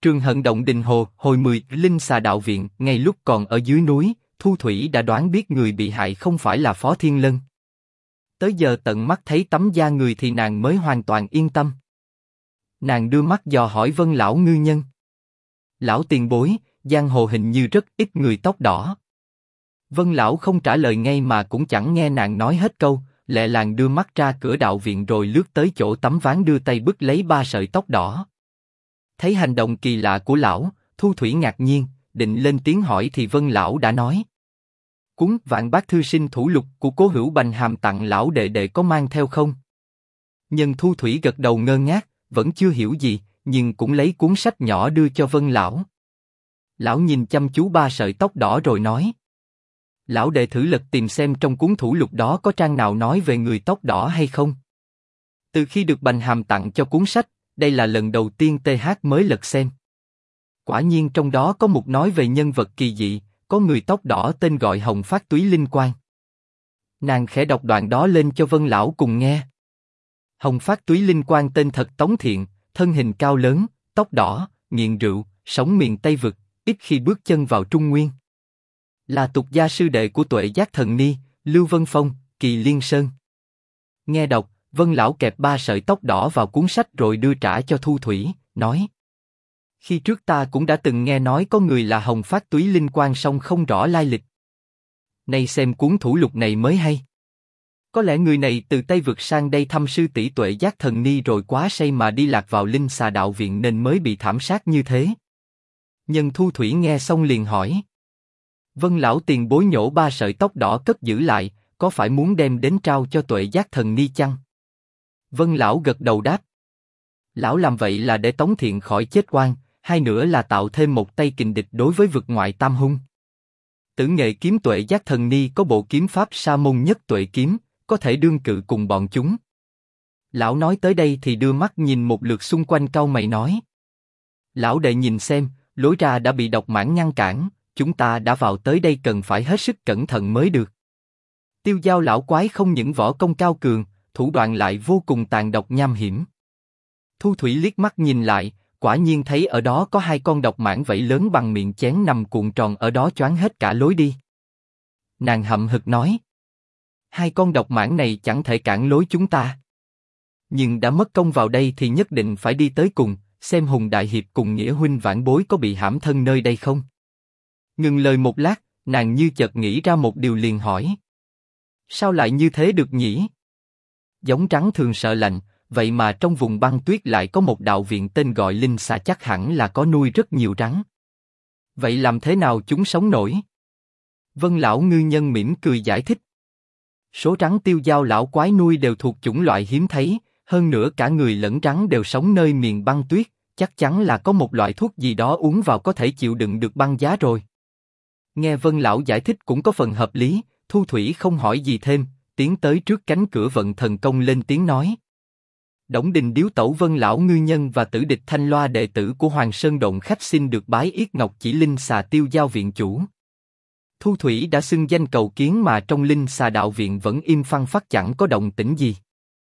Trường Hận Động Đình Hồ, hồi 10, Linh Xà Đạo Viện. Ngay lúc còn ở dưới núi, Thu Thủy đã đoán biết người bị hại không phải là Phó Thiên Lân. Tới giờ tận mắt thấy tấm da người thì nàng mới hoàn toàn yên tâm. Nàng đưa mắt dò hỏi Vân lão ngư nhân. Lão tiền bối, giang hồ hình như rất ít người tóc đỏ. Vân lão không trả lời ngay mà cũng chẳng nghe nàng nói hết câu, lẹ làng đưa mắt ra cửa đạo viện rồi lướt tới chỗ tấm ván đưa tay bứt lấy 3 sợi tóc đỏ. Thấy hành động kỳ lạ của lão, Thu Thủy ngạc nhiên, định lên tiếng hỏi thì Vân lão đã nói. Cuốn Vạn Bát Thư Sinh Thủ Lục của Cố Hữu Bành Hàm tặng lão đệ đệ có mang theo không? Nhân Thu Thủy gật đầu ngơ ngác, vẫn chưa hiểu gì, nhưng cũng lấy cuốn sách nhỏ đưa cho Vân lão. Lão nhìn chăm chú 3 sợi tóc đỏ rồi nói. Lão đệ thử lật tìm xem trong cuốn thủ lục đó có trang nào nói về người tóc đỏ hay không. Từ khi được Bành Hàm tặng cho cuốn sách, đây là lần đầu tiên TH mới lật xem. Quả nhiên trong đó có một nói về nhân vật kỳ dị, có người tóc đỏ tên gọi Hồng Phát Túy Linh Quang. Nàng khẽ đọc đoạn đó lên cho Vân lão cùng nghe. Hồng Phát Túy Linh Quang tên thật Tống Thiện, thân hình cao lớn, tóc đỏ, nghiện rượu, sống miền Tây Vực, ít khi bước chân vào Trung Nguyên. Là tục gia sư đệ của Tuệ Giác Thần Ni, Lưu Vân Phong, Kỳ Liên Sơn. Nghe đọc, Vân lão kẹp 3 sợi tóc đỏ vào cuốn sách rồi đưa trả cho Thu Thủy, nói. Khi trước ta cũng đã từng nghe nói có người là Hồng Phát Túy Linh Quang song không rõ lai lịch. Nay xem cuốn thủ lục này mới hay. Có lẽ người này từ Tây Vực sang đây thăm sư tỷ Tuệ Giác Thần Ni rồi quá say mà đi lạc vào Linh Xà Đạo Viện nên mới bị thảm sát như thế. Nhân Thu Thủy nghe xong liền hỏi. Vân lão tiền bối nhổ 3 sợi tóc đỏ cất giữ lại, có phải muốn đem đến trao cho Tuệ Giác Thần Ni chăng? Vân lão gật đầu đáp. Lão làm vậy là để Tống Thiện khỏi chết oan, hai nữa là tạo thêm một tay kình địch đối với vực ngoại tam hung. Tử nghệ kiếm Tuệ Giác Thần Ni có bộ kiếm pháp Sa Môn Nhất Tuệ kiếm, có thể đương cự cùng bọn chúng. Lão nói tới đây thì đưa mắt nhìn một lượt xung quanh cau mày nói. Lão đệ nhìn xem, lối ra đã bị độc mãng ngăn cản, chúng ta đã vào tới đây cần phải hết sức cẩn thận mới được. Tiêu Dao lão quái không những võ công cao cường, thủ đoạn lại vô cùng tàn độc nham hiểm. Thu Thủy liếc mắt nhìn lại, quả nhiên thấy ở đó có 2 con độc mãng vảy lớn bằng miệng chén nằm cuộn tròn ở đó choáng hết cả lối đi. Nàng hậm hực nói. 2 con độc mãng này chẳng thể cản lối chúng ta. Nhưng đã mất công vào đây thì nhất định phải đi tới cùng, xem Hùng Đại Hiệp cùng Nghĩa huynh vãn bối có bị hãm thân nơi đây không. Ngừng lời một lát, nàng như chợt nghĩ ra một điều liền hỏi. Sao lại như thế được nhỉ? Giống rắn thường sợ lạnh, vậy mà trong vùng băng tuyết lại có một đạo viện tên gọi Linh Xà, chắc hẳn là có nuôi rất nhiều rắn. Vậy làm thế nào chúng sống nổi? Vân lão ngư nhân mỉm cười giải thích. Số rắn Tiêu Dao lão quái nuôi đều thuộc chủng loại hiếm thấy, hơn nữa cả người lẫn rắn đều sống nơi miền băng tuyết, chắc chắn là có một loại thuốc gì đó uống vào có thể chịu đựng được băng giá rồi. Nghe Vân lão giải thích cũng có phần hợp lý, Thu Thủy không hỏi gì thêm, tiến tới trước cánh cửa vận thần công lên tiếng nói. Đổng Đình điếu tẩu Vân lão ngư nhân và Tử Địch Thanh Loa đệ tử của Hoàng Sơn Động khách xin được bái yết ngọc chỉ Linh Xà Tiêu Dao viện chủ. Thu Thủy đã xưng danh cầu kiến mà trong Linh Xà Đạo Viện vẫn im phăng phắc chẳng có động tĩnh gì.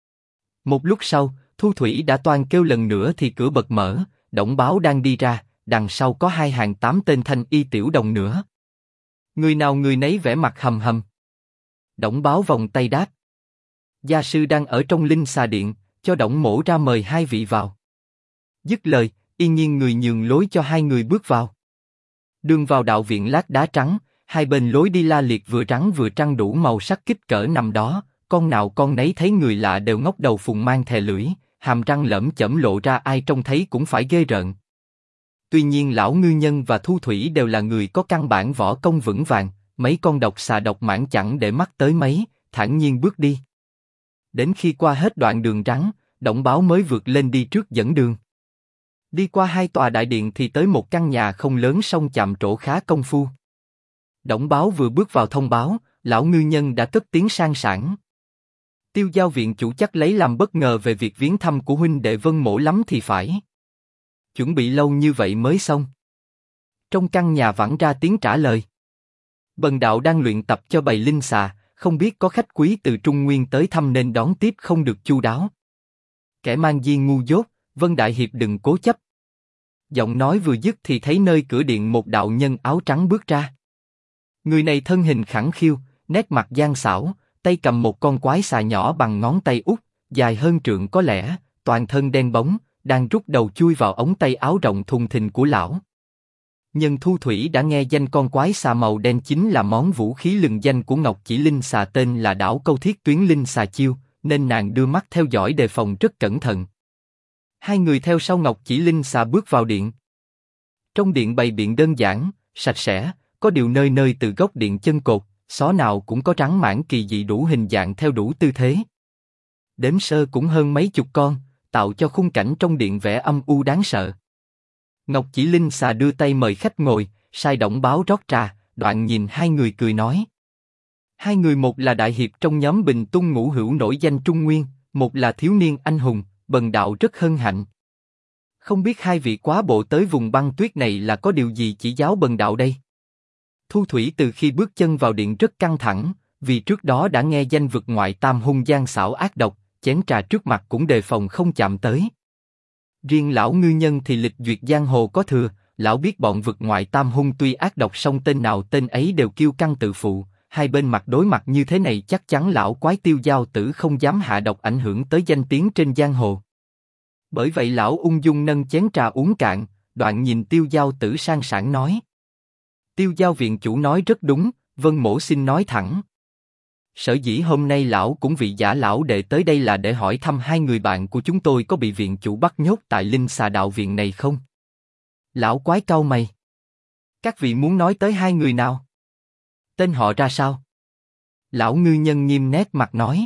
Một lúc sau, Thu Thủy đã toan kêu lần nữa thì cửa bật mở, Đổng Báo đang đi ra, đằng sau có 2 hàng 8 tên thanh y tiểu đồng nữa. Người nào người nấy vẻ mặt hầm hầm. Đổng Báo vòng tay đáp. Gia sư đang ở trong Linh Xà Điện, cho Đổng mỗ ra mời 2 vị vào. Dứt lời, yên nhiên người nhường lối cho 2 người bước vào. Đường vào đạo viện lát đá trắng, 2 bên lối đi la liệt vừa trắng vừa trăng đủ màu sắc kích cỡ nằm đó, con nào con nấy thấy người lạ đều ngóc đầu phùng mang thè lưỡi, hàm răng lởm chởm lộ ra ai trông thấy cũng phải ghê rợn. Tuy nhiên lão ngư nhân và Thu Thủy đều là người có căn bản võ công vững vàng, mấy con độc xà độc mãng chẳng để mắt tới mấy, thản nhiên bước đi. Đến khi qua hết đoạn đường rắn, Đổng Báo mới vượt lên đi trước dẫn đường. Đi qua 2 tòa đại điện thì tới một căn nhà không lớn song chạm trổ khá công phu. Đổng Báo vừa bước vào thông báo, lão ngư nhân đã cất tiếng sang sảng. Tiêu Dao viện chủ chắc lấy làm bất ngờ về việc viếng thăm của huynh đệ Vân mỗ lắm thì phải. Chuẩn bị lâu như vậy mới xong. Trong căn nhà vẳng ra tiếng trả lời. Bần đạo đang luyện tập cho bầy linh xà, không biết có khách quý từ Trung Nguyên tới thăm nên đón tiếp không được chu đáo. Kẻ mang di ngu dốt, Vân đại hiệp đừng cố chấp. Giọng nói vừa dứt thì thấy nơi cửa điện một đạo nhân áo trắng bước ra. Người này thân hình khẳng khiu, nét mặt gian xảo, tay cầm một con quái xà nhỏ bằng ngón tay út, dài hơn trượng có lẽ, toàn thân đen bóng, đang rút đầu chui vào ống tay áo rộng thùng thình của lão. Nhân Thu Thủy đã nghe danh con quái xà màu đen chính là món vũ khí lừng danh của Ngọc Chỉ Linh Xà, tên là Đảo Câu Thiết Tuyến Linh Xà Chiêu, nên nàng đưa mắt theo dõi đề phòng rất cẩn thận. Hai người theo sau Ngọc Chỉ Linh Xà bước vào điện. Trong điện bày biện đơn giản, sạch sẽ, có điều nơi nơi từ góc điện chân cột, xó nào cũng có trắng mãn kỳ dị đủ hình dạng theo đủ tư thế. Đếm sơ cũng hơn mấy chục con, tạo cho khung cảnh trong điện vẻ âm u đáng sợ. Ngọc Chỉ Linh Xà đưa tay mời khách ngồi, sai động báo rót trà, đoạn nhìn hai người cười nói. Hai người một là đại hiệp trong nhóm Bình Tung Ngũ Hữu nổi danh Trung Nguyên, một là thiếu niên anh hùng, bần đạo rất hân hạnh. Không biết hai vị quá bộ tới vùng băng tuyết này là có điều gì chỉ giáo bần đạo đây? Thu Thủy từ khi bước chân vào điện rất căng thẳng, vì trước đó đã nghe danh vực ngoại tam hung gian xảo ác độc, chén trà trước mặt cũng đề phòng không chạm tới. Riêng lão ngư nhân thì lịch duyệt giang hồ có thừa, lão biết bọn vực ngoại tam hung tuy ác độc song tên nào tên ấy đều kiêu căng tự phụ, hai bên mặt đối mặt như thế này chắc chắn lão quái Tiêu Giao Tử không dám hạ độc ảnh hưởng tới danh tiếng trên giang hồ. Bởi vậy lão ung dung nâng chén trà uống cạn, đoạn nhìn Tiêu Giao Tử sang sảng nói. Tiêu Giao viện chủ nói rất đúng, Vân Mỗ xin nói thẳng. Sở dĩ hôm nay lão cũng vị giả lão đệ tới đây là để hỏi thăm hai người bạn của chúng tôi có bị viện chủ bắt nhốt tại Linh Xà Đạo Viện này không? Lão quái cau mày. Các vị muốn nói tới hai người nào? Tên họ ra sao? Lão ngư nhân nghiêm nét mặt nói.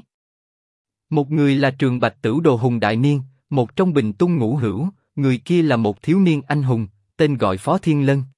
Một người là Trường Bạch Tửu Đồ Hùng Đại Niên, một trong Bình Tung Ngũ Hữu, người kia là một thiếu niên anh hùng, tên gọi Phó Thiên Lân.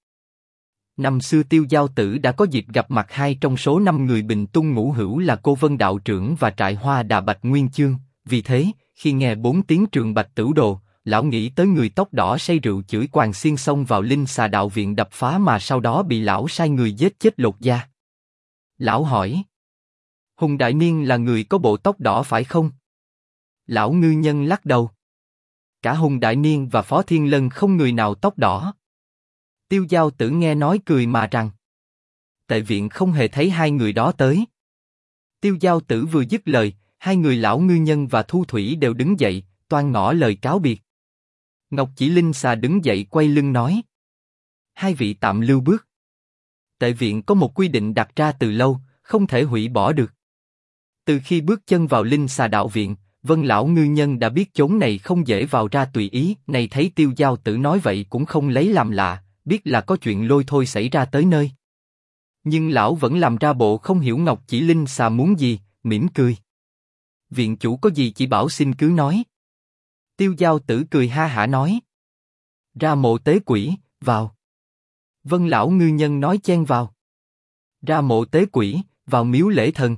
Năm xưa Tiêu Giao Tử đã có dịp gặp mặt hai trong số 5 người Bình Tung Ngũ Hữu là Cô Vân Đạo Trưởng và Trại Hoa Đà Bạch Nguyên Chương. Vì thế, khi nghe 4 tiếng Trường Bạch Tửu Đồ, lão nghĩ tới người tóc đỏ say rượu chửi Quàng Xiên xông vào Linh Xà Đạo Viện đập phá mà sau đó bị lão sai người giết chết lột da. Lão hỏi. Hùng Đại Niên là người có bộ tóc đỏ phải không? Lão ngư nhân lắc đầu. Cả Hùng Đại Niên và Phó Thiên Lân không người nào tóc đỏ. Tiêu Giao Tử nghe nói cười mà rằng. Tệ viện không hề thấy hai người đó tới. Tiêu Giao Tử vừa dứt lời, hai người lão ngư nhân và Thu Thủy đều đứng dậy, toan ngỏ lời cáo biệt. Ngọc Chỉ Linh Xà đứng dậy quay lưng nói. Hai vị tạm lưu bước. Tệ viện có một quy định đặt ra từ lâu, không thể hủy bỏ được. Từ khi bước chân vào Linh Xà Đạo Viện, Vân lão ngư nhân đã biết chốn này không dễ vào ra tùy ý. Này thấy Tiêu Giao Tử nói vậy cũng không lấy làm lạ, biết là có chuyện lôi thôi xảy ra tới nơi. Nhưng lão vẫn làm ra bộ không hiểu Ngọc Chỉ Linh Xà muốn gì, mỉm cười. Viện chủ có gì chỉ bảo xin cứ nói. Tiêu Giao Tử cười ha hả nói. Ra mộ tế quỷ, vào. Vân lão ngư nhân nói chen vào. Ra mộ tế quỷ, vào miếu lễ thần.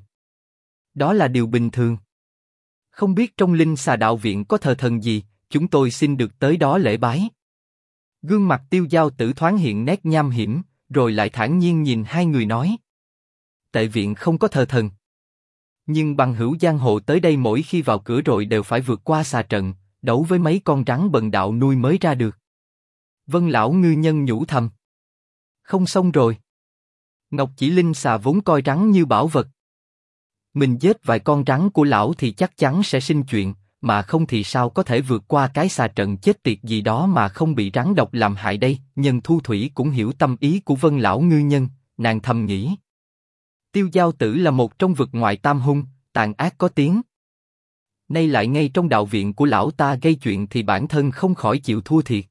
Đó là điều bình thường. Không biết trong Linh Xà Đạo Viện có thờ thần gì, chúng tôi xin được tới đó lễ bái. Gương mặt Tiêu Giao Tử thoáng hiện nét nham hiểm, rồi lại thản nhiên nhìn hai người nói. Tệ viện không có thờ thần. Nhưng bằng hữu giang hồ tới đây mỗi khi vào cửa rồi đều phải vượt qua xà trận, đấu với mấy con rắn bần đạo nuôi mới ra được. Vân lão ngư nhân nhủ thầm. Không xong rồi. Ngọc Chỉ Linh Xà vốn coi rắn như bảo vật. Mình giết vài con rắn của lão thì chắc chắn sẽ sinh chuyện, mà không thì sao có thể vượt qua cái xà trận chết tiệt gì đó mà không bị rắn độc làm hại đây. Nhưng Thu Thủy cũng hiểu tâm ý của Vân lão ngư nhân, nàng thầm nghĩ. Tiêu Giao Tử là một trong vực ngoại tam hung, tàn ác có tiếng. Nay lại ngay trong đạo viện của lão ta gây chuyện thì bản thân không khỏi chịu thua thiệt.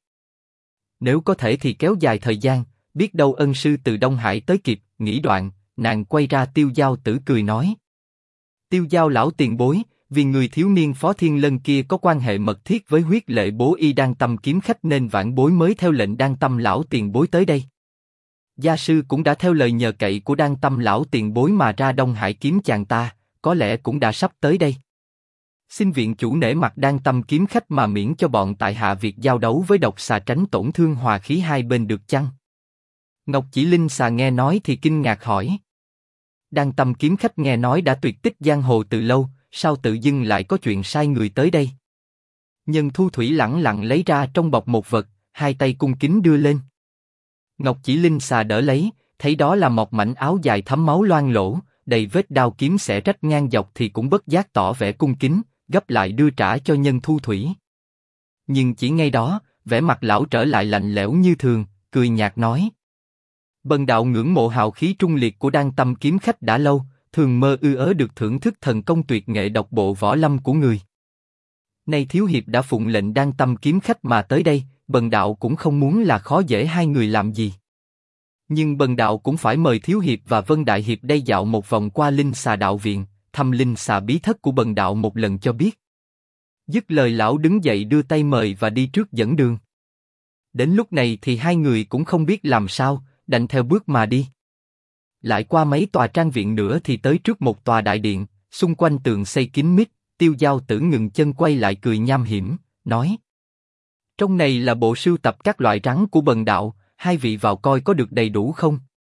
Nếu có thể thì kéo dài thời gian, biết đâu ân sư từ Đông Hải tới kịp. Nghĩ đoạn, nàng quay ra Tiêu Giao Tử cười nói. Tiêu Giao lão tiền bối, vì người thiếu niên Phó Thiên Lân kia có quan hệ mật thiết với huyết lệ bố y Đan Tâm kiếm khách nên vãn bối mới theo lệnh Đan Tâm lão tiền bối tới đây. Gia sư cũng đã theo lời nhờ cậy của Đan Tâm lão tiền bối mà ra Đông Hải kiếm chàng ta, có lẽ cũng đã sắp tới đây. Xin viện chủ nể mặt Đan Tâm kiếm khách mà miễn cho bọn tại hạ việc giao đấu với độc xà tránh tổn thương hòa khí hai bên được chăng? Ngọc Chỉ Linh Xà nghe nói thì kinh ngạc hỏi. Đan Tâm kiếm khách nghe nói đã tuyệt tích giang hồ từ lâu, sao tự dưng lại có chuyện sai người tới đây? Nhân Thu Thủy lẳng lặng lấy ra trong bọc một vật, hai tay cung kính đưa lên. Ngọc Chỉ Linh xà đỡ lấy, thấy đó là một mảnh áo dài thấm máu loang lổ, đầy vết đao kiếm xẻ rách ngang dọc thì cũng bất giác tỏ vẻ cung kính, gấp lại đưa trả cho Nhân Thu Thủy. Nhưng chỉ ngay đó, vẻ mặt lão trở lại lạnh lẽo như thường, cười nhạt nói: Bần đạo ngưỡng mộ hào khí trung liệt của Đan Tâm kiếm khách đã lâu, thường mơ ước được thưởng thức thần công tuyệt nghệ độc bộ võ lâm của người. Nay thiếu hiệp đã phụng lệnh Đan Tâm kiếm khách mà tới đây, bần đạo cũng không muốn là khó dễ hai người làm gì. Nhưng bần đạo cũng phải mời thiếu hiệp và Vân đại hiệp đây dạo một vòng qua Linh Xà đạo viện, thăm Linh Xà bí thất của bần đạo một lần cho biết. Dứt lời lão đứng dậy đưa tay mời và đi trước dẫn đường. Đến lúc này thì hai người cũng không biết làm sao, đành theo bước mà đi. Lại qua mấy tòa trang viện nữa thì tới trước một tòa đại điện, xung quanh tường xây kín mít. Tiêu Giao Tử ngừng chân quay lại cười nham hiểm, nói: Trong này là bộ sưu tập các loại rắn của bần đạo, hai vị vào coi có được đầy đủ không?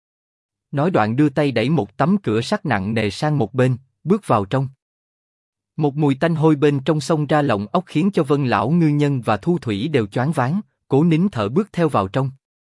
Nói đoạn đưa tay đẩy một tấm cửa sắt nặng nề sang một bên, bước vào trong. Một mùi tanh hôi bên trong xông ra lồng ốc khiến cho Vân lão ngư nhân và Thu Thủy đều choáng váng, cố nín thở bước theo vào trong.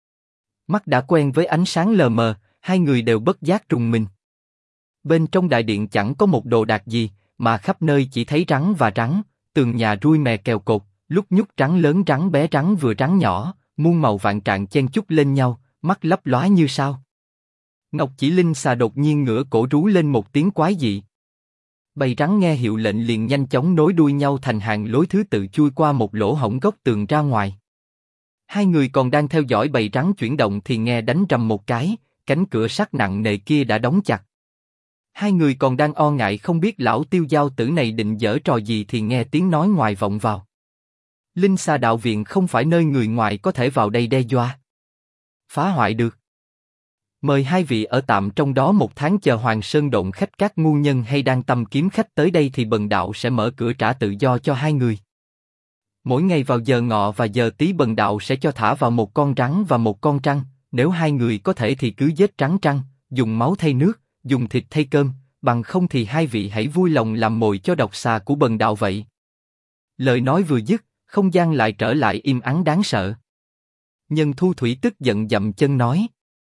Mắt đã quen với ánh sáng lờ mờ, hai người đều bất giác rùng mình. Bên trong đại điện chẳng có một đồ đạc gì, mà khắp nơi chỉ thấy rắn và rắn, tường nhà ruồi mè kèo cột, lúc nhúc rắn lớn rắn bé rắn vừa rắn nhỏ, muôn màu vạn trạng chen chúc lên nhau, mắt lấp lóa như sao. Ngọc Chỉ Linh xà đột nhiên ngửa cổ rú lên một tiếng quái dị. Bầy rắn nghe hiệu lệnh liền nhanh chóng nối đuôi nhau thành hàng lối thứ tự chui qua một lỗ hổng góc tường ra ngoài. Hai người còn đang theo dõi bầy rắn chuyển động thì nghe đánh rầm một cái, cánh cửa sắt nặng nề kia đã đóng chặt. Hai người còn đang o ngại không biết lão Tiêu Giao Tử này định giở trò gì thì nghe tiếng nói ngoài vọng vào. Linh Xà đạo viện không phải nơi người ngoài có thể vào đây đe dọa, phá hoại được. Mời hai vị ở tạm trong đó một tháng chờ Hoàng Sơn Độn khách các ngu nhân hay Đan Tâm kiếm khách tới đây thì bần đạo sẽ mở cửa trả tự do cho hai người. Mỗi ngày vào giờ ngọ và giờ tí bần đạo sẽ cho thả vào một con rắn và một con trăng, nếu hai người có thể thì cứ giết rắn trăng, dùng máu thay nước, dùng thịt thay cơm, bằng không thì hai vị hãy vui lòng làm mồi cho độc xà của bần đạo vậy. Lời nói vừa dứt, không gian lại trở lại im ắng đáng sợ. Nhân Thu Thủy tức giận dậm chân nói: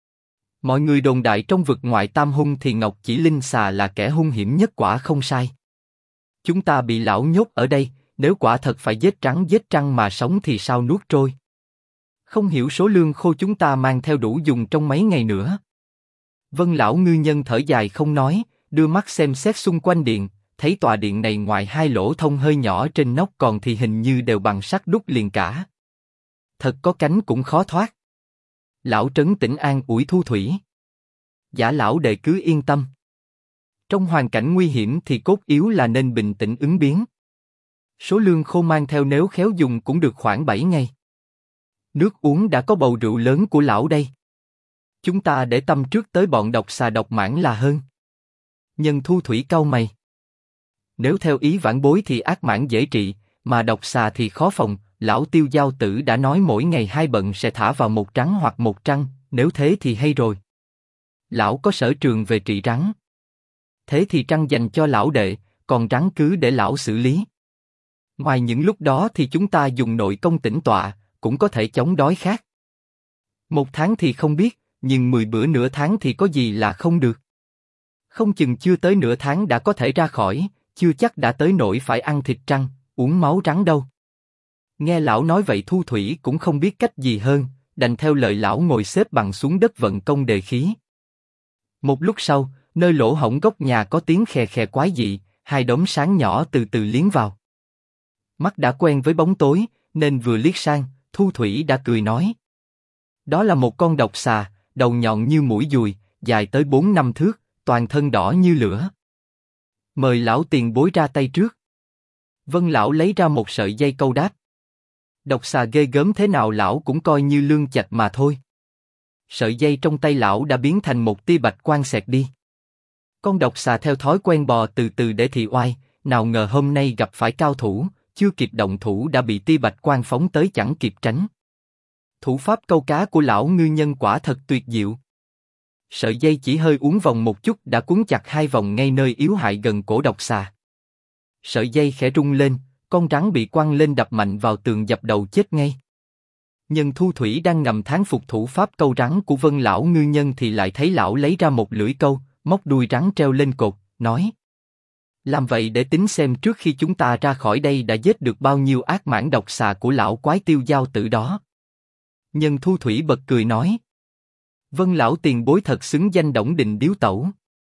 Mọi người đồn đại trong vực ngoại tam hung thì Ngọc Chỉ Linh xà là kẻ hung hiểm nhất, quả không sai. Chúng ta bị lão nhốt ở đây, nếu quả thật phải giết trăng mà sống thì sao nuốt trôi. Không hiểu số lương khô chúng ta mang theo đủ dùng trong mấy ngày nữa. Vân lão ngư nhân thở dài không nói, đưa mắt xem xét xung quanh điện, thấy tòa điện này ngoài hai lỗ thông hơi nhỏ trên nóc còn thì hình như đều bằng sắt đúc liền cả. Thật có cánh cũng khó thoát. Lão trấn tĩnh an ủi Thu Thủy: Giả lão đệ cứ yên tâm. Trong hoàn cảnh nguy hiểm thì cốt yếu là nên bình tĩnh ứng biến. Số lương khô mang theo nếu khéo dùng cũng được khoảng 7 ngày. Nước uống đã có bầu rượu lớn của lão đây. Chúng ta để tâm trước tới bọn độc xà độc mãng là hơn. Nhân Thu Thủy cau mày. Nếu theo ý vãn bối thì ác mãng dễ trị, mà độc xà thì khó phòng. Lão Tiêu Giao Tử đã nói mỗi ngày hai bận sẽ thả vào một rắn hoặc một trăng, nếu thế thì hay rồi. Lão có sở trường về trị rắn. Thế thì trăng dành cho lão đệ, còn rắn cứ để lão xử lý. Ngoài những lúc đó thì chúng ta dùng nội công tĩnh tọa, cũng có thể chống đói khát. Một tháng thì không biết, nhưng 10 bữa nửa tháng thì có gì là không được. Không chừng chưa tới nửa tháng đã có thể ra khỏi, chưa chắc đã tới nỗi phải ăn thịt trăng, uống máu rắn đâu. Nghe lão nói vậy Thu Thủy cũng không biết cách gì hơn, đành theo lời lão ngồi xếp bằng xuống đất vận công đề khí. Một lúc sau, nơi lỗ hổng góc nhà có tiếng khè khè quái dị, hai đốm sáng nhỏ từ từ liếng vào. Mắt đã quen với bóng tối, nên vừa liếc sang, Thu Thủy đã cười nói: Đó là một con độc xà, đầu nhọn như mũi dùi, dài tới 4-5 thước, toàn thân đỏ như lửa. Mời lão tiền bối ra tay trước. Vân lão lấy ra một sợi dây câu đáp: Độc xà ghê gớm thế nào lão cũng coi như lương chạch mà thôi. Sợi dây trong tay lão đã biến thành một tia bạch quang xẹt đi. Con độc xà theo thói quen bò từ từ để thị oai, nào ngờ hôm nay gặp phải cao thủ, chưa kịp động thủ đã bị tia bạch quang phóng tới chẳng kịp tránh. Thủ pháp câu cá của lão ngư nhân quả thật tuyệt diệu. Sợi dây chỉ hơi uốn vòng một chút đã cuốn chặt hai vòng ngay nơi yếu hại gần cổ độc xà. Sợi dây khẽ rung lên, con rắn bị quăng lên đập mạnh vào tường dập đầu chết ngay. Nhân Thu Thủy đang ngầm thán phục thủ pháp câu rắn của Vân lão ngư nhân thì lại thấy lão lấy ra một lưỡi câu, móc đuôi rắn treo lên cột, nói: làm vậy để tính xem trước khi chúng ta ra khỏi đây đã giết được bao nhiêu ác mãng độc xà của lão quái Tiêu Dao Tử đó. Nhân Thu Thủy bật cười nói: Vân lão tiền bối thật xứng danh Đổng Đình điếu tẩu.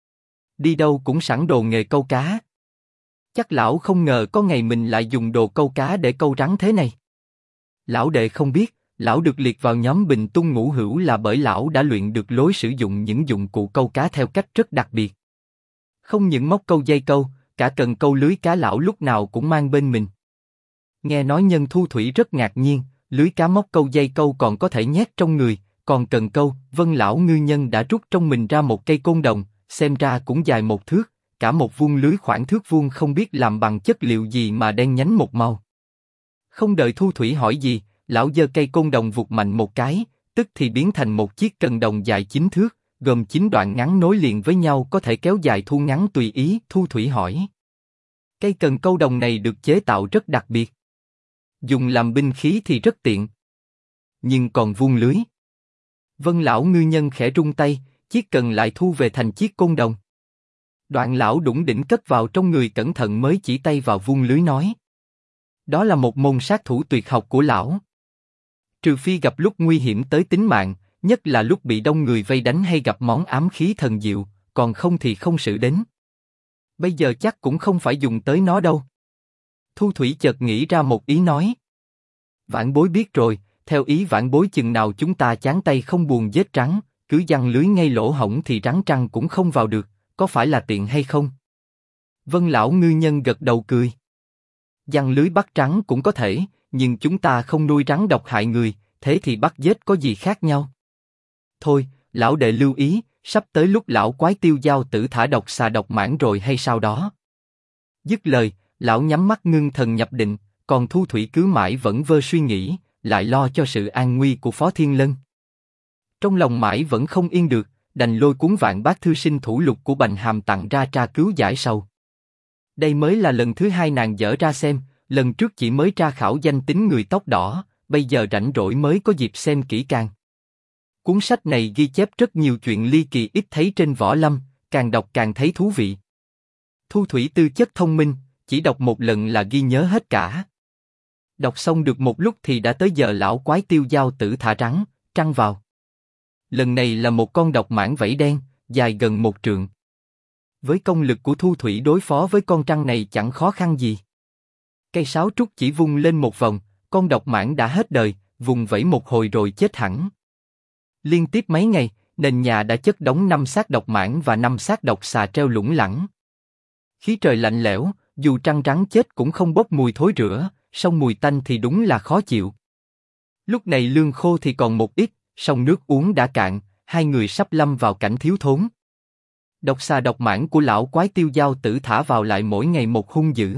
Đi đâu cũng sẵn đồ nghề câu cá. Chắc lão không ngờ có ngày mình lại dùng đồ câu cá để câu rắn thế này. Lão đệ không biết, lão được liệt vào nhóm Bình Tung Ngũ Hữu là bởi lão đã luyện được lối sử dụng những dụng cụ câu cá theo cách rất đặc biệt. Không những móc câu dây câu, cả cần câu lưới cá lão lúc nào cũng mang bên mình. Nghe nói Nhân Thu Thủy rất ngạc nhiên, lưới cá móc câu dây câu còn có thể nhét trong người, còn cần câu, Vân lão ngư nhân đã rút trong mình ra một cây côn đồng, xem ra cũng dài 1 thước, cả một vuông lưới khoảng thước vuông không biết làm bằng chất liệu gì mà đen nhánh một màu. Không đợi Thu Thủy hỏi gì, lão giơ cây côn đồng vụt mạnh một cái, tức thì biến thành một chiếc cần đồng dài 9 thước, gồm 9 đoạn ngắn nối liền với nhau có thể kéo dài thu ngắn tùy ý. Thu Thủy hỏi: cây cần câu đồng này được chế tạo rất đặc biệt. Dùng làm binh khí thì rất tiện. Nhưng còn vuông lưới. Vân lão ngư nhân khẽ rung tay, chiếc cần lại thu về thành chiếc côn đồng. Đoạn lão đủng đỉnh cất vào trong người cẩn thận mới chỉ tay vào vuông lưới nói: đó là một môn sát thủ tuyệt học của lão. Trừ phi gặp lúc nguy hiểm tới tính mạng, nhất là lúc bị đông người vây đánh hay gặp món ám khí thần diệu, còn không thì không sử đến. Bây giờ chắc cũng không phải dùng tới nó đâu. Thu Thủy chợt nghĩ ra một ý nói: vãn bối biết rồi, theo ý vãn bối chừng nào chúng ta chán tay không buồn giết rắn, cứ giăng lưới ngay lỗ hổng thì rắn trăng cũng không vào được, có phải là tiện hay không? Vân lão ngư nhân gật đầu cười: giăng lưới bắt rắn cũng có thể, nhưng chúng ta không nuôi rắn độc hại người, thế thì bắt giết có gì khác nhau? Thôi, lão đệ lưu ý, sắp tới lúc lão quái Tiêu Dao Tử thả độc xà độc mãng rồi hay sao đó. Dứt lời, lão nhắm mắt ngưng thần nhập định, còn Thu Thủy cứ mãi vẫn vơ suy nghĩ, lại lo cho sự an nguy của Phó Thiên Lân. Trong lòng mãi vẫn không yên được, đành lôi cuốn Vạn Bát Thư Sinh Thủ Lục của Bành Hàm tặng ra tra cứu giải sầu. Đây mới là lần thứ 2 nàng dở ra xem, lần trước chỉ mới tra khảo danh tính người tóc đỏ, bây giờ rảnh rỗi mới có dịp xem kỹ càng. Cuốn sách này ghi chép rất nhiều chuyện ly kỳ ít thấy trên võ lâm, càng đọc càng thấy thú vị. Thu Thủy tư chất thông minh, chỉ đọc một lần là ghi nhớ hết cả. Đọc xong được một lúc thì đã tới giờ lão quái Tiêu Dao Tử thả rắn, trăng vào. Lần này là một con độc mãng vảy đen, dài gần 1 trượng. Với công lực của Thu Thủy đối phó với con trăng này chẳng khó khăn gì. Cây sáo trúc chỉ vung lên một vòng, con độc mãng đã hết đời, vùng vẫy một hồi rồi chết hẳn. Liên tiếp mấy ngày, nền nhà đã chất đống 5 xác độc mãng và 5 xác độc xà treo lủng lẳng. Khí trời lạnh lẽo, dù trăng rắn chết cũng không bốc mùi thối rữa, song mùi tanh thì đúng là khó chịu. Lúc này lương khô thì còn một ít, song nước uống đã cạn, hai người sắp lâm vào cảnh thiếu thốn. Độc xà độc mãng của lão quái Tiêu Dao Tử thả vào lại mỗi ngày một hung dữ.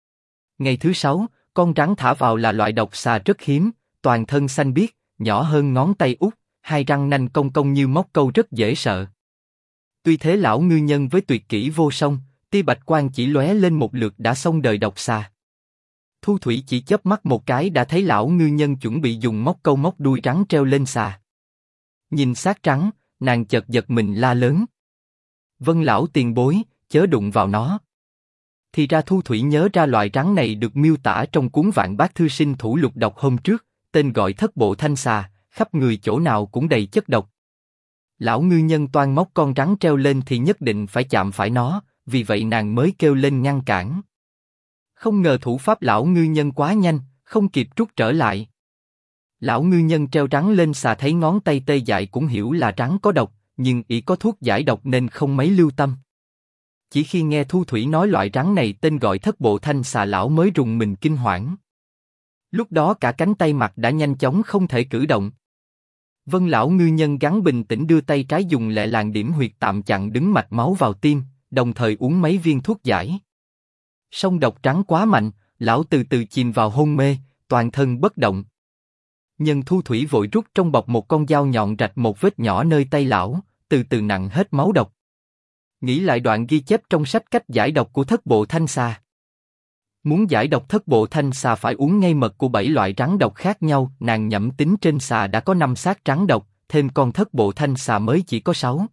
Ngày thứ 6, con rắn thả vào là loại độc xà rất hiếm, toàn thân xanh biếc, nhỏ hơn ngón tay út, hai răng nanh cong cong như móc câu rất dễ sợ. Tuy thế lão ngư nhân với tuyệt kỹ vô song, tia bạch quang chỉ lóe lên một lượt đã xong đời độc xà. Thu Thủy chỉ chớp mắt một cái đã thấy lão ngư nhân chuẩn bị dùng móc câu móc đuôi rắn treo lên xà. Nhìn xác rắn, nàng chợt giật mình la lớn: Vân lão tiền bối, chớ đụng vào nó. Thì ra Thu Thủy nhớ ra loại rắn này được miêu tả trong cuốn Vạn Bát Thư Sinh Thủ Lục đọc hôm trước, tên gọi Thất Bộ Thanh Xà, khắp người chỗ nào cũng đầy chất độc. Lão ngư nhân toan móc con rắn treo lên thì nhất định phải chạm phải nó, vì vậy nàng mới kêu lên ngăn cản. Không ngờ thủ pháp lão ngư nhân quá nhanh, không kịp rút trở lại. Lão ngư nhân treo rắn lên xà thấy ngón tay tê dại cũng hiểu là rắn có độc, nhưng ỷ có thuốc giải độc nên không mấy lưu tâm. Chỉ khi nghe Thu Thủy nói loại rắn này tên gọi Thất Bộ Thanh Xà lão mới rùng mình kinh hoảng. Lúc đó cả cánh tay mặt đã nhanh chóng không thể cử động. Vân lão ngư nhân gắng bình tĩnh đưa tay trái dùng lẹ làng điểm huyệt tạm chặn đứng mạch máu vào tim, đồng thời uống mấy viên thuốc giải. Song độc trắng quá mạnh, lão từ từ chìm vào hôn mê, toàn thân bất động. Nhân Thu Thủy vội rút trong bọc một con dao nhọn rạch một vết nhỏ nơi tay lão, từ từ nặn hết máu độc. Nghĩ lại đoạn ghi chép trong sách cách giải độc của Thất Bộ Thanh Xà. Muốn giải độc thất bộ thanh xà phải uống ngay mật của 7 loại rắn độc khác nhau, nàng nhẩm tính trên xà đã có 5 xác rắn độc, thêm con thất bộ thanh xà mới chỉ có 6.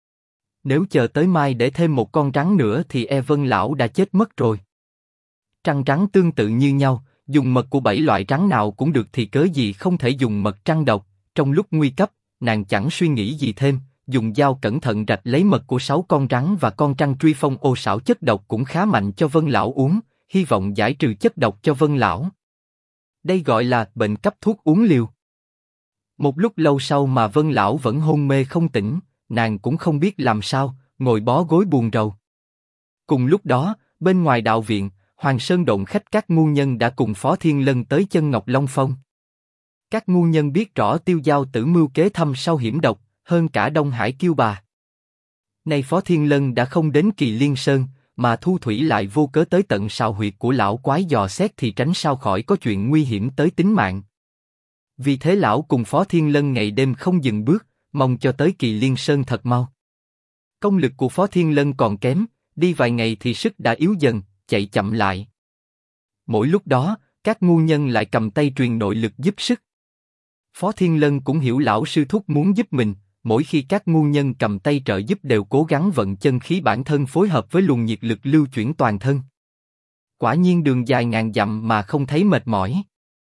Nếu chờ tới mai để thêm một con rắn nữa thì Vân lão đã chết mất rồi. Trăng rắn tương tự như nhau, dùng mật của 7 loại rắn nào cũng được thì cớ gì không thể dùng mật trăng độc. Trong lúc nguy cấp, nàng chẳng suy nghĩ gì thêm, dùng dao cẩn thận rạch lấy mật của 6 con rắn và con trăng truy phong ô xảo chất độc cũng khá mạnh cho Vân lão uống, hy vọng giải trừ chất độc cho Vân lão. Đây gọi là bệnh cấp thuốc uống liều. Một lúc lâu sau mà Vân lão vẫn hôn mê không tỉnh, nàng cũng không biết làm sao, ngồi bó gối buồn rầu. Cùng lúc đó, bên ngoài đạo viện, Hoàng Sơn Độn khách các ngu nhân đã cùng Phó Thiên Lân tới chân Ngọc Long Phong. Các ngu nhân biết rõ Tiêu Giao Tử mưu kế thâm sâu hiểm độc, hơn cả Đông Hải Kiêu Bà. Nay Phó Thiên Lân đã không đến Kỳ Liên Sơn, mà Thu Thủy lại vô cớ tới tận sào huyệt của lão quái dò xét thì tránh sao khỏi có chuyện nguy hiểm tới tính mạng. Vì thế lão cùng Phó Thiên Lân ngày đêm không dừng bước, mong cho tới Kỳ Liên Sơn thật mau. Công lực của Phó Thiên Lân còn kém, đi vài ngày thì sức đã yếu dần, chạy chậm lại. Mỗi lúc đó, các ngu nhân lại cầm tay truyền nội lực giúp sức. Phó Thiên Lân cũng hiểu lão sư thúc muốn giúp mình, mỗi khi các ngu nhân cầm tay trợ giúp đều cố gắng vận chân khí bản thân phối hợp với luồng nhiệt lực lưu chuyển toàn thân. Quả nhiên đường dài ngàn dặm mà không thấy mệt mỏi.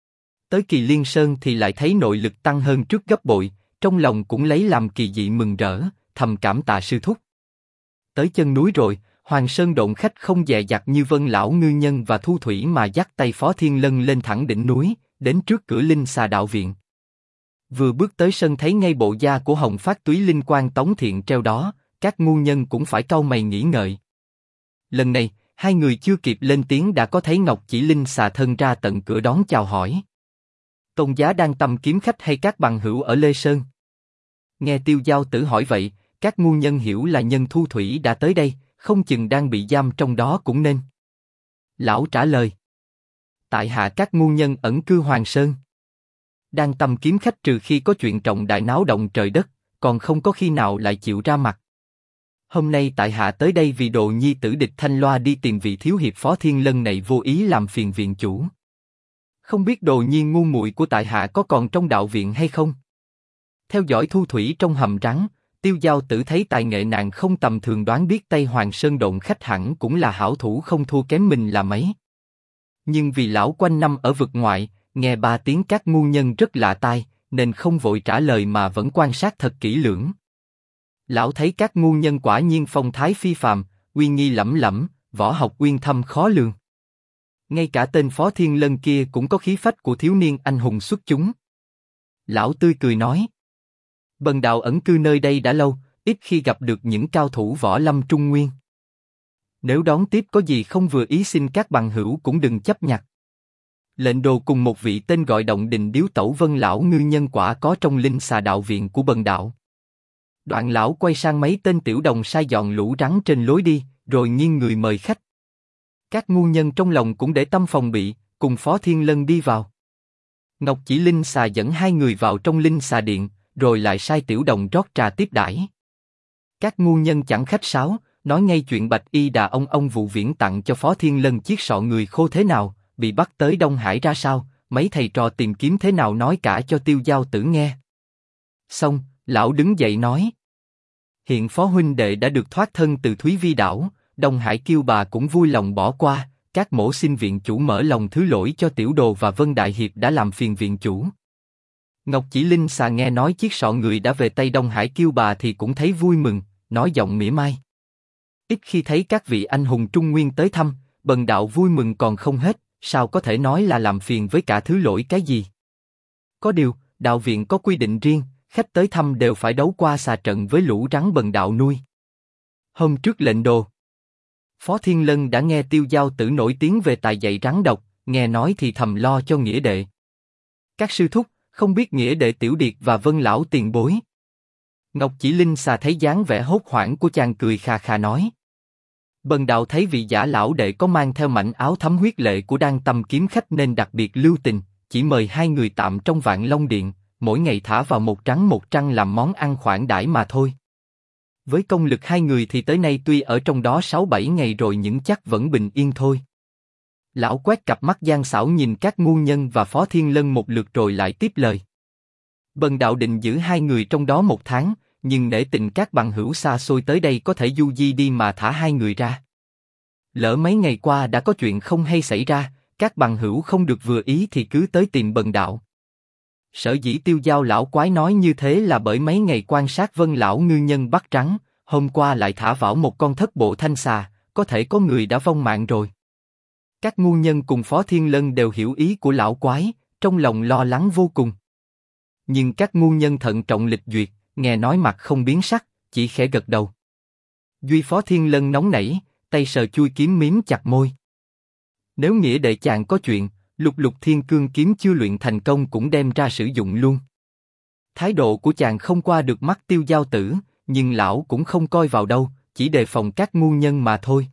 Tới Kỳ Liên Sơn thì lại thấy nội lực tăng hơn trước gấp bội, trong lòng cũng lấy làm kỳ dị mừng rỡ, thầm cảm tạ sư thúc. Tới chân núi rồi, Hoàng Sơn Độn khách không dè dặt như Vân lão ngư nhân và Thu Thủy mà dắt tay Phó Thiên Lân lên thẳng đỉnh núi, đến trước cửa Linh Xà đạo viện. Vừa bước tới sân thấy ngay bộ da của Hồng Phát Túy Linh Quang Tống Thiện treo đó, các ngu nhân cũng phải cau mày nghĩ ngợi. Lần này, hai người chưa kịp lên tiếng đã có thấy Ngọc Chỉ Linh xà thân ra tận cửa đón chào hỏi. Tôn giá đang tầm kiếm khách hay các bằng hữu ở Lê Sơn? Nghe Tiêu Giao Tử hỏi vậy, các ngu nhân hiểu là nhân Thu Thủy đã tới đây, không chừng đang bị giam trong đó cũng nên. Lão trả lời. Tại hạ các ngu nhân ẩn cư Hoàng Sơn. Đang tầm kiếm khách trừ khi có chuyện trọng đại náo động trời đất, còn không có khi nào lại chịu ra mặt. Hôm nay tại hạ tới đây vì đồ nhi tử Địch Thanh Loa đi tìm vị thiếu hiệp Phó Thiên Lân này vô ý làm phiền viện chủ. Không biết đồ nhi ngu muội của tại hạ có còn trong đạo viện hay không? Theo dõi Thu Thủy trong hầm rắn, Tiêu Giao Tử thấy tài nghệ nàng không tầm thường, đoán biết Tây Hoàng Sơn Độn khách hẳn cũng là hảo thủ không thua kém mình là mấy. Nhưng vì lão quanh năm ở vực ngoại, nghe ba tiếng các ngu nhân rất lạ tai, nên không vội trả lời mà vẫn quan sát thật kỹ lưỡng. Lão thấy các ngu nhân quả nhiên phong thái phi phàm, uy nghi lẫm lẫm, võ học uyên thâm khó lường. Ngay cả tên Phó Thiên Lân kia cũng có khí phách của thiếu niên anh hùng xuất chúng. Lão tươi cười nói: Bần đạo ẩn cư nơi đây đã lâu, ít khi gặp được những cao thủ võ lâm trung nguyên. Nếu đón tiếp có gì không vừa ý xin các bằng hữu cũng đừng chấp nhặt. Lệnh đồ cùng một vị tên gọi Động Đình Điếu Tẩu Vân lão ngư nhân quả có trong Linh Xà đạo viện của bần đạo. Đoạn lão quay sang mấy tên tiểu đồng sai dọn lũ rắn trên lối đi, rồi nghiêng người mời khách. Các ngu nhân trong lòng cũng để tâm phòng bị, cùng Phó Thiên Lân đi vào. Ngọc Chỉ Linh Xà dẫn hai người vào trong Linh Xà điện, rồi lại sai tiểu đồng rót trà tiếp đãi. Các ngu nhân chẳng khách sáo, nói ngay chuyện Bạch Y Đà ông Vụ Viễn tặng cho Phó Thiên Lân chiếc sọ người khô thế nào, bị bắt tới Đông Hải ra sao, mấy thầy trò tìm kiếm thế nào nói cả cho Tiêu Giao Tử nghe. Xong, lão đứng dậy nói: Hiện Phó huynh đệ đã được thoát thân từ Thúy Vi đảo, Đông Hải Kiêu Bà cũng vui lòng bỏ qua, các mỗ xin viện chủ mở lòng thứ lỗi cho tiểu đồ và Vân Đại Hiệp đã làm phiền viện chủ. Ngọc Chỉ Linh Xà nghe nói chiếc sọ người đã về tay Đông Hải Kiêu Bà thì cũng thấy vui mừng, nói giọng mỉa mai: Ít khi thấy các vị anh hùng trung nguyên tới thăm, bần đạo vui mừng còn không hết, sao có thể nói là làm phiền với cả thứ lỗi cái gì? Có điều, đạo viện có quy định riêng, khách tới thăm đều phải đấu qua xà trận với lũ rắn bần đạo nuôi. Hôm trước lệnh đồ, Phó Thiên Lân đã nghe Tiêu Giao Tử nổi tiếng về tài dạy rắn độc, nghe nói thì thầm lo cho nghĩa đệ. Các sư thúc, không biết nghĩa đệ Tiểu Điệt và Vân lão tiền bối. Ngọc Chỉ Linh Xà thấy dáng vẻ hốt hoảng của chàng cười khà khà nói: Bần đạo thấy vị giả lão đệ có mang theo mảnh áo thấm huyết lệ của Đan Tâm kiếm khách nên đặc biệt lưu tình, chỉ mời hai người tạm trong Vạn Long điện, mỗi ngày thả vào một trăng làm món ăn khoản đãi mà thôi. Với công lực hai người thì tới nay tuy ở trong đó 6-7 ngày rồi nhưng chắc vẫn bình yên thôi. Lão quét cặp mắt gian xảo nhìn các ngu nhân và Phó Thiên Lân một lượt rồi lại tiếp lời. Bần đạo định giữ hai người trong đó 1 tháng, nhưng nể tình các bằng hữu xa xôi tới đây có thể du di đi mà thả hai người ra. Lỡ mấy ngày qua đã có chuyện không hay xảy ra, các bằng hữu không được vừa ý thì cứ tới tìm bần đạo. Sở dĩ Tiêu Dao lão quái nói như thế là bởi mấy ngày quan sát Vân lão ngư nhân bắt rắn, hôm qua lại thả vào một con thất bộ thanh xà, có thể có người đã vong mạng rồi. Các ngu nhân cùng Phó Thiên Lân đều hiểu ý của lão quái, trong lòng lo lắng vô cùng. Nhưng các ngu nhân thận trọng lịch duyệt, nghe nói mặt không biến sắc, chỉ khẽ gật đầu. Duy Phó Thiên Lân nóng nảy, tay sờ chui kiếm miếm chặt môi. Nếu nghĩa đệ chàng có chuyện, Lục Lục Thiên Cương kiếm chưa luyện thành công cũng đem ra sử dụng luôn. Thái độ của chàng không qua được mắt Tiêu Dao tử, nhưng lão cũng không coi vào đâu, chỉ đề phòng các ngu nhân mà thôi.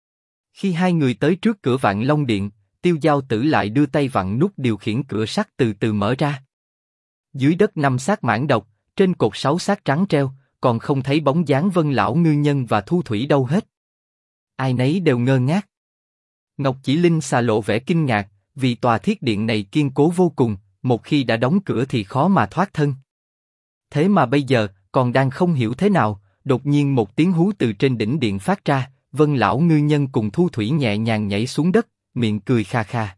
Khi hai người tới trước cửa Vạn Long Điện, Tiêu Dao tử lại đưa tay vặn nút điều khiển cửa sắt từ từ mở ra. Dưới đất 5 xác mãng độc, trên cột 6 xác trắng treo, còn không thấy bóng dáng Vân lão ngư nhân và Thu Thủy đâu hết. Ai nấy đều ngơ ngác. Ngọc Chỉ Linh xà lộ vẻ kinh ngạc, vì tòa thiết điện này kiên cố vô cùng, một khi đã đóng cửa thì khó mà thoát thân. Thế mà bây giờ, còn đang không hiểu thế nào, đột nhiên một tiếng hú từ trên đỉnh điện phát ra, Vân lão ngư nhân cùng Thu Thủy nhẹ nhàng nhảy xuống đất, miệng cười kha kha.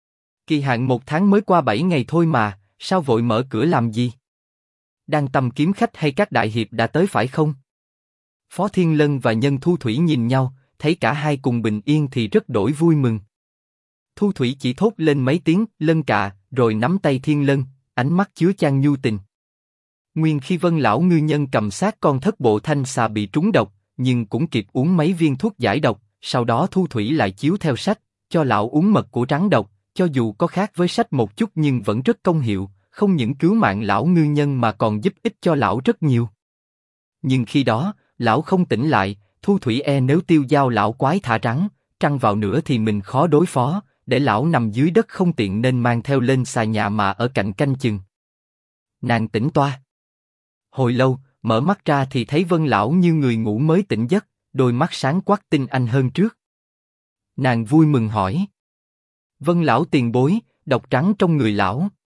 Kỳ hạn 1 tháng mới qua 7 ngày thôi mà, sao vội mở cửa làm gì? Đang tầm kiếm khách hay các đại hiệp đã tới phải không? Phó Thiên Lân và Nhân Thu Thủy nhìn nhau, thấy cả hai cùng bình yên thì rất đổi vui mừng. Thu Thủy chỉ thốt lên mấy tiếng Lân cà, rồi nắm tay Thiên Lân, ánh mắt chứa chan nhu tình. Nguyên khi Vân lão ngư nhân cầm xác con thất bộ thanh xà bị trúng độc, nhưng cũng kịp uống mấy viên thuốc giải độc. Sau đó Thu Thủy lại chiếu theo sách, cho lão uống mật của rắn độc, cho dù có khác với sách một chút nhưng vẫn rất công hiệu, không những cứu mạng lão ngư nhân mà còn giúp ích cho lão rất nhiều. Nhưng khi đó, lão không tỉnh lại, Thu Thủy nếu Tiêu Dao lão quái thả rắn, trăng vào nữa thì mình khó đối phó, để lão nằm dưới đất không tiện nên mang theo lên xà nhà mà ở cạnh canh chừng. Nàng tỉnh toa. Hồi lâu, mở mắt ra thì thấy Vân lão như người ngủ mới tỉnh giấc, đôi mắt sáng quắc tinh anh hơn trước. Nàng vui mừng hỏi. Vân lão tiền bối, độc trắng trong người lão.